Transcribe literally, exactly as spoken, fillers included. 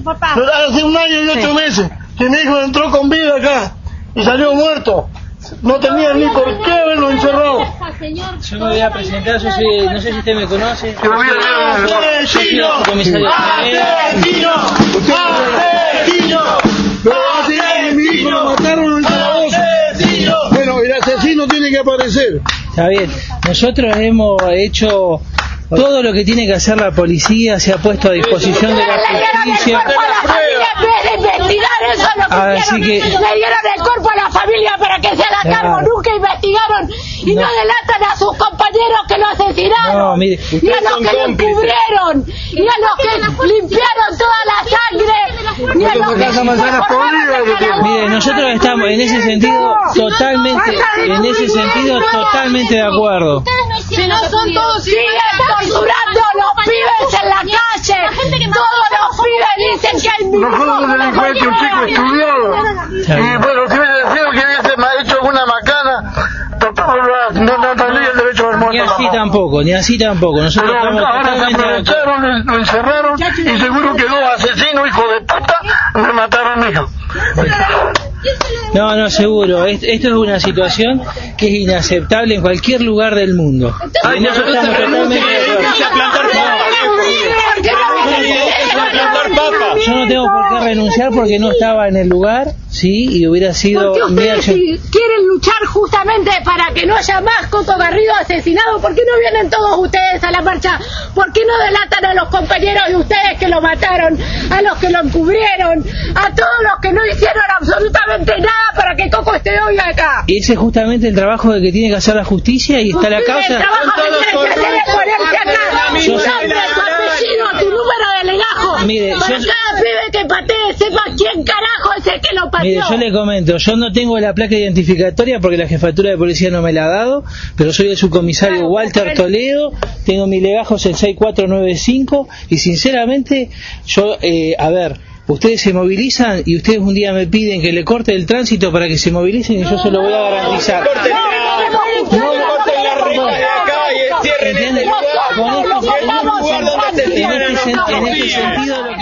Hace un año y ocho sí. meses que mi hijo entró con vida acá y salió muerto. No tenía ni por qué haberlo encerrado. Yo me voy a presentar, yo soy, no sé si usted me conoce. Yo soy el comisario. ¡Asesino! ¡Asesino! ¡Asesino! Mi hijo lo mataron en Zaragoza. Bueno, el asesino tiene que aparecer. Está bien, nosotros hemos hecho todo lo que tiene que hacer la policía, se ha puesto a disposición de la justicia. Eso es lo que Así que le dieron el cuerpo a la familia para que se haga cargo, claro. Nunca investigaron y no. no delatan a sus compañeros que lo asesinaron, no, mire, ni a los que lo encubrieron, ni a los que limpiaron toda la sangre, ni a los que... Mire, nosotros estamos en ese sentido totalmente, en ese sentido totalmente de acuerdo. Si no son todos, siguen torturando a los pibes en la calle, todos los pibes dicen que hay mil nosotros delincuentes, un chico estudiado, y bueno, si hubiese sido que hubiese hecho alguna macana, no, no tendría el derecho al muerto. Ni así tampoco, ni así tampoco. Nosotros pero estamos ahora se aprovecharon, lo encerraron y seguro que dos asesinos, hijo de puta, me mataron a mi hijo. No, no, seguro. Esto es una situación que es inaceptable en cualquier lugar del mundo. Ay, no, nosotros estamos totalmente de acuerdo. Yo no tengo por qué renunciar porque no estaba en el lugar, sí, y hubiera sido... Porque ustedes si quieren luchar justamente para que no haya más Coto Garrido asesinado, ¿por qué no vienen todos ustedes a la marcha? ¿Por qué no delatan a los compañeros de ustedes que lo mataron, a los que lo encubrieron, a todos los que no hicieron absolutamente nada para que Coco esté hoy acá? Ese es justamente el trabajo que tiene que hacer la justicia y está la causa... El trabajo que tiene que hacer es ponerse acá, tu nombre, tu apellido, tu número de legajo, mire, para yo... cada pibe que patee sepa quién carajo es el que lo pateó. Mire, yo le comento, yo no tengo la placa identificatoria porque la jefatura de policía no me la ha dado, pero soy el subcomisario claro, Walter Toledo, tengo mi legajo el seis cuatro nueve cinco y sinceramente yo, eh, a ver, ustedes se movilizan y ustedes un día me piden que le corte el tránsito para que se movilicen y yo se lo voy a garantizar. No corten la ruta de acá y encierren el lugar. En este sentido